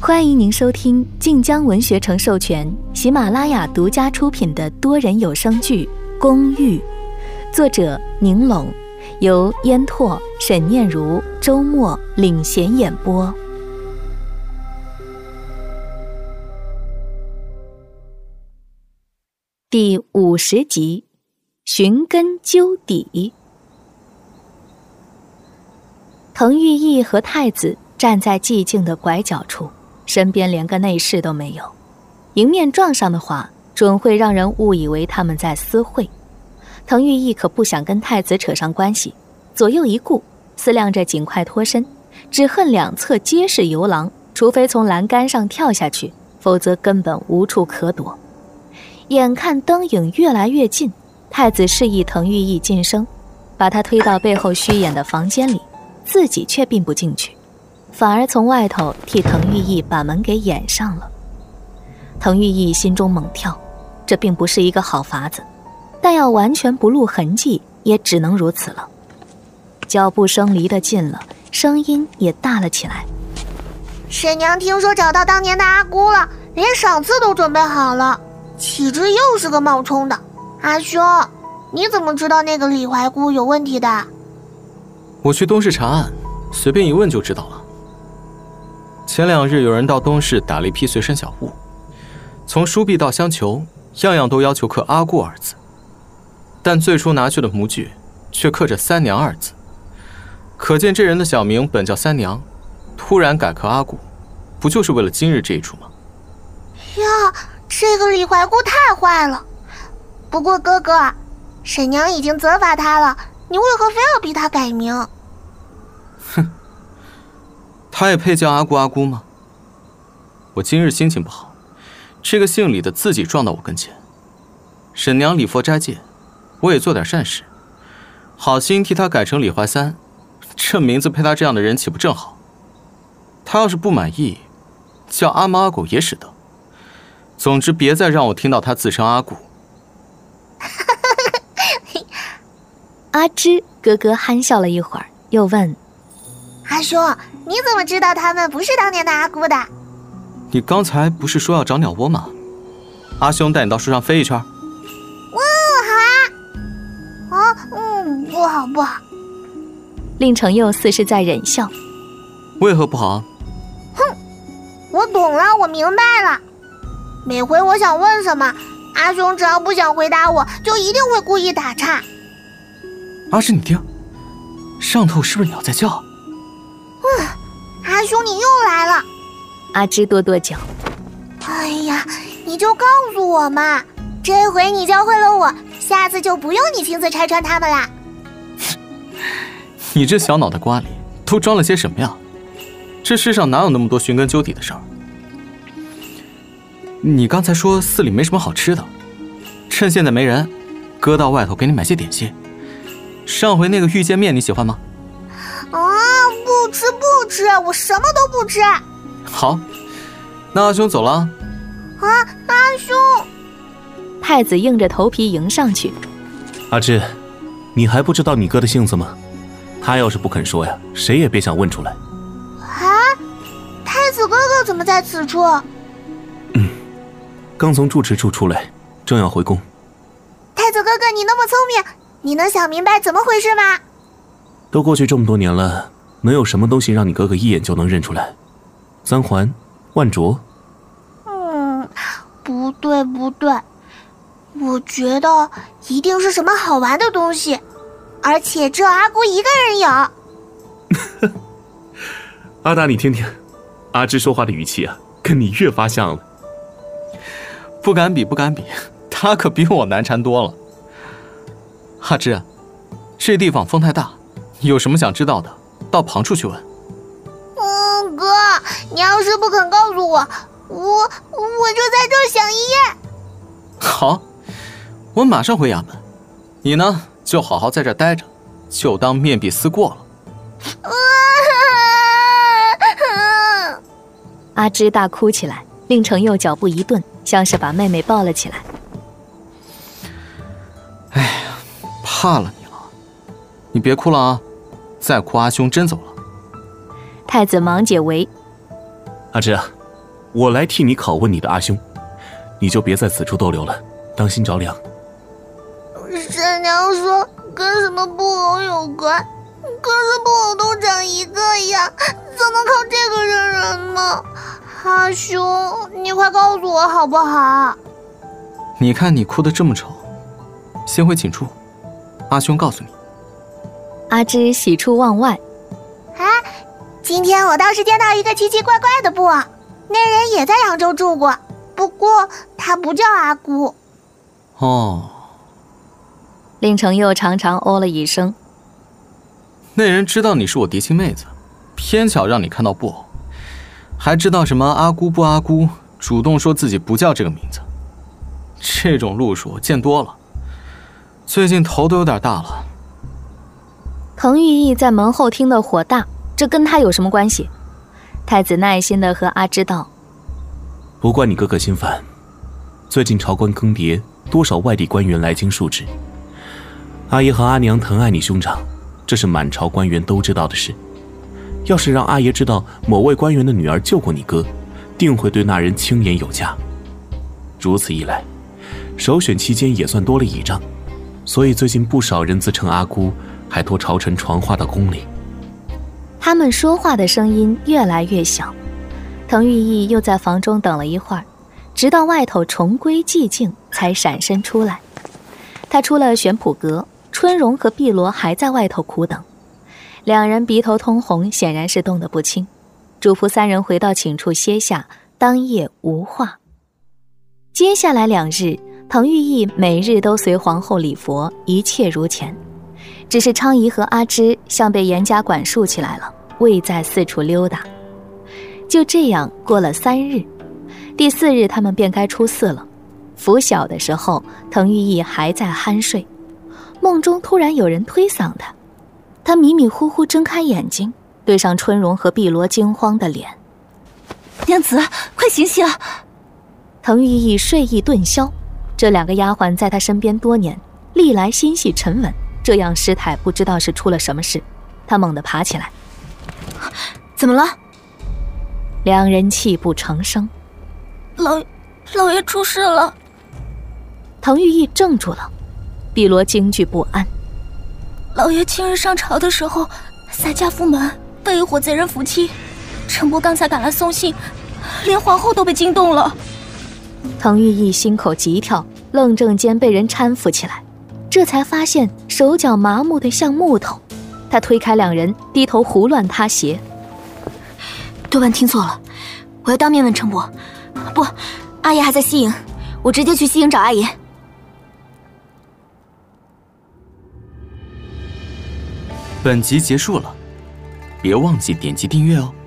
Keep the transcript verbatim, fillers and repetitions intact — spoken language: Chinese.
欢迎您收听晋江文学城授权、喜马拉雅独家出品的多人有声剧《公寓》，作者宁拢，由烟拓、沈念如、周末领衔演播。第五十集，寻根究底。滕玉义和太子站在寂静的拐角处，身边连个内侍都没有，迎面撞上的话准会让人误以为他们在私会。滕玉义可不想跟太子扯上关系，左右一顾，思量着尽快脱身，只恨两侧皆是游廊，除非从栏杆上跳下去，否则根本无处可躲。眼看灯影越来越近，太子示意滕玉义噤声，把他推到背后虚掩的房间里，自己却并不进去，反而从外头替滕玉义把门给掩上了。滕玉义心中猛跳，这并不是一个好法子，但要完全不露痕迹也只能如此了。脚步声离得近了，声音也大了起来。 沈娘听说找到当年的阿姑了，连赏赐都准备好了，岂知又是个冒充的。阿兄，你怎么知道那个李怀姑有问题的？ 我去东市查案，随便一问就知道了。前两日有人到东市打了一批随身小物，从书币到香球，样样都要求刻阿姑二字，但最初拿去的模具却刻着三娘二字，可见这人的小名本叫三娘，突然改刻阿姑，不就是为了今日这一出吗？ 呀，这个李怀姑太坏了。不过哥哥，沈娘已经责罚他了，你为何非要逼他改名？ 哼，他也配叫阿姑阿姑吗？我今日心情不好，这个姓李的自己撞到我跟前。沈娘礼佛斋戒，我也做点善事，好心替他改成李怀三，这名字配他这样的人岂不正好？他要是不满意，叫阿猫阿狗也使得。总之别再让我听到他自称阿姑。 阿芝咯咯憨笑了一会儿，又问： 阿兄，你怎么知道他们不是当年的阿姑的？ 你刚才不是说要找鸟窝吗？阿兄带你到树上飞一圈。 嗯，好啊。啊，嗯，不好不好。 令程又似是在忍笑。 为何不好啊？ 哼，我懂了，我明白了。每回我想问什么，阿兄只要不想回答我，就一定会故意打岔。 阿芝，你听，上头是不是鸟在叫？ 嗯，阿兄你又来了。 阿芝跺跺脚。 哎呀，你就告诉我嘛，这回你教会了我，下次就不用你亲自拆穿他们啦。 你这小脑袋瓜里都装了些什么呀？这世上哪有那么多寻根究底的事儿？你刚才说寺里没什么好吃的，趁现在没人，哥到外头给你买些点心。上回那个玉见面你喜欢吗？ 啊，不吃不吃，我什么都不吃。 好，那阿兄走了。 啊，阿兄！ 太子硬着头皮迎上去。 阿芝，你还不知道你哥的性子吗？他要是不肯说呀，谁也别想问出来。 啊，太子哥哥怎么在此处？ 嗯，刚从住持处出来，正要回宫。 太子哥哥，你那么聪明，你能想明白怎么回事吗？ 都过去这么多年了，能有什么东西让你哥哥一眼就能认出来？簪环、腕镯？ 嗯，不对不对，我觉得一定是什么好玩的东西，而且只有阿姑一个人有。 阿达，你听听，阿芝说话的语气啊，跟你越发像了。 不敢比不敢比，他可比我难缠多了。阿芝，这地方风太大，有什么想知道的，到旁处去问。 嗯，哥，你要是不肯告诉我，我我就在这儿想一夜。 好，我马上回衙门，你呢就好好在这儿待着，就当面壁思过了。 阿芝大哭起来，令程又脚步一顿，像是把妹妹抱了起来。 哎呀，怕了你了，你别哭了啊，再哭阿兄真走了。 太子忙解围。 阿芝啊， 我来替你拷问你的阿兄，你就别在此处逗留了，当心着凉。 婶娘说跟什么布偶有关，可是布偶都长一个样，怎么靠这个认人呢？阿兄，你快告诉我好不好？ 你看你哭得这么丑，先回寝处，阿兄告诉你。 阿芝喜出望外。 哎，今天我倒是见到一个奇奇怪怪的布偶，那人也在扬州住过，不过他不叫阿姑。 哦。 令程又长长哦了一声。 那人知道你是我嫡亲妹子，偏巧让你看到布偶，还知道什么阿姑不阿姑，主动说自己不叫这个名字。这种路数我见多了，最近头都有点大了。 滕玉义在门后听得火大，这跟他有什么关系？太子耐心地和阿芝道： 不怪你哥哥心烦，最近朝官更迭，多少外地官员来京述职。阿爷和阿娘疼爱你兄长，这是满朝官员都知道的事。要是让阿爷知道某位官员的女儿救过你哥，定会对那人轻言有加。如此一来，首选期间也算多了倚仗，所以最近不少人自称阿姑，还托朝臣传话到宫里。 他们说话的声音越来越小，滕玉义又在房中等了一会儿，直到外头重归寂静，才闪身出来。他出了玄圃阁，春荣和碧罗还在外头苦等，两人鼻头通红，显然是冻得不轻。嘱咐三人回到寝处歇下，当夜无话。接下来两日，滕玉义每日都随皇后礼佛，一切如前。只是昌仪和阿芝像被严加管束起来了，未再四处溜达。就这样过了三日，第四日他们便该出寺了。拂晓的时候，滕玉义还在酣睡，梦中突然有人推搡他，他迷迷糊糊睁开眼睛，对上春荣和碧罗惊慌的脸。 娘子，快醒醒！ 滕玉义睡意顿消，这两个丫鬟在他身边多年，历来心细沉稳，这样失态不知道是出了什么事。他猛地爬起来。 怎么了？ 两人泣不成声。 老老爷出事了。 滕玉义怔住了，碧罗惊惧不安。 老爷今日上朝的时候，洒家府门被一伙贼人伏击，陈伯刚才赶来送信，连皇后都被惊动了。 滕玉义心口急跳，愣怔间被人搀扶起来，这才发现手脚麻木的像木头。他推开两人，低头胡乱塌鞋。 多半听错了，我要当面问陈伯。不，阿爷还在西营，我直接去西营找阿爷。 本集结束了，别忘记点击订阅哦。